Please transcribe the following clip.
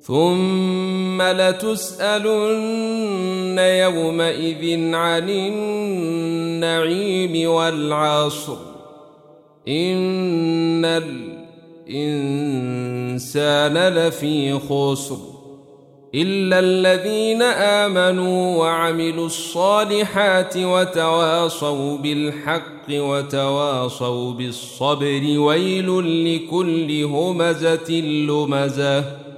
ثم لتسألن يومئذ عن النعيم والعصر إن الإنسان لفي خسر إلا الذين آمنوا وعملوا الصالحات وتواصوا بالحق وتواصوا بالصبر ويل لكل همزة لمزة